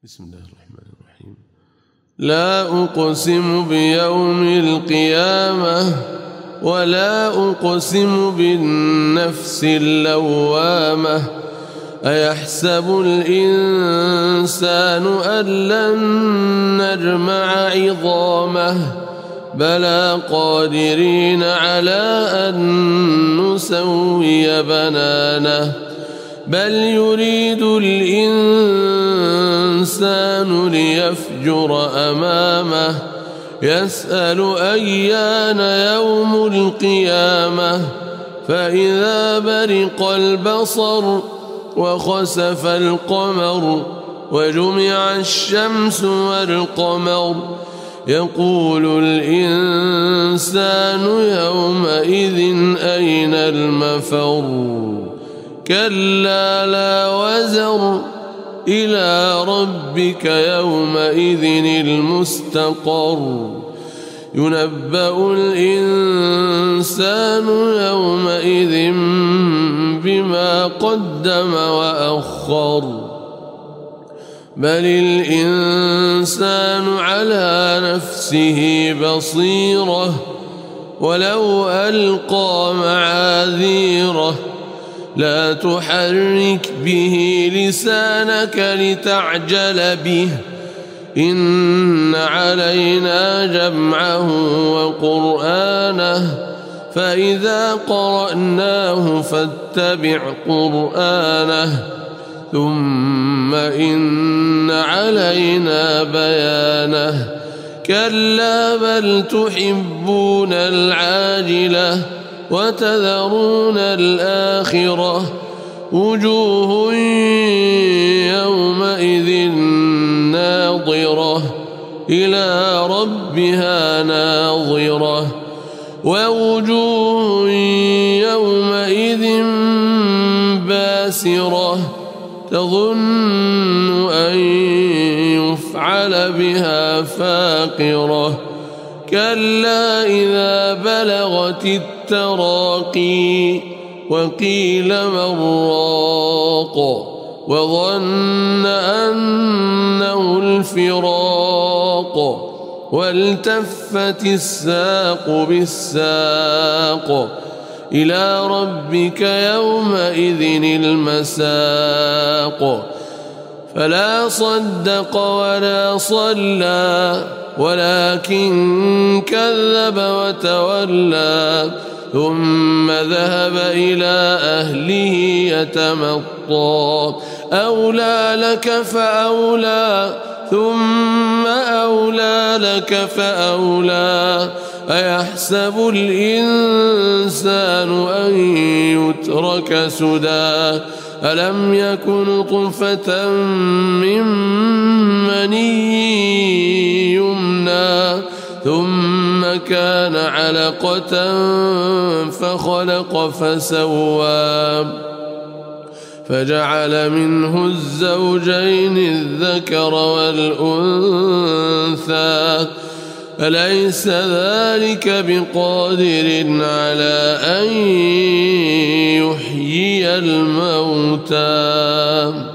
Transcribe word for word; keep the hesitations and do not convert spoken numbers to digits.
بسم الله الرحمن الرحيم. لا أقسم بيوم القيامة ولا أقسم بالنفس اللوامة أيحسب الإنسان أن لن نجمع عظامه بلى قادرين على أن نسوي بنانه بل يريد الإنسان ليفجر أمامه يسأل أيان يوم القيامة فإذا برق البصر وخسف القمر وجمع الشمس والقمر يقول الإنسان يومئذ أين المفر كلا لا وزر إلى ربك يومئذ المستقر ينبأ الإنسان يومئذ بما قدم وأخر بل الإنسان على نفسه بصيرة ولو ألقى معاذيره لا تحرك به لسانك لتعجل به إن علينا جمعه وقرآنه فإذا قرأناه فاتبع قرآنه ثم إن علينا بيانه كلا بل تحبون العاجلة وتذرون الآخرة وجوه يومئذ ناظرة إلى ربها ناظرة ووجوه يومئذ باسرة تظن أن يفعل بها فاقرة كلا إذا بلغت التراقي وقيل من راق وظن أنه الفراق والتفت الساق بالساق إلى ربك يومئذ المساق فلا صدق ولا صلى ولكن كذب وتولى ثم ذهب إلى أهله يتمطى أولى لك فأولى ثم أولى لك فأولى أيحسب الإنسان أن يترك سدى ألم يكن نطفة من مني يمنى ثم كان علقة فخلق فسوى فجعل منه الزوجين الذكر والأنثى أليس ذلك بقادر على أن يحيي الموتى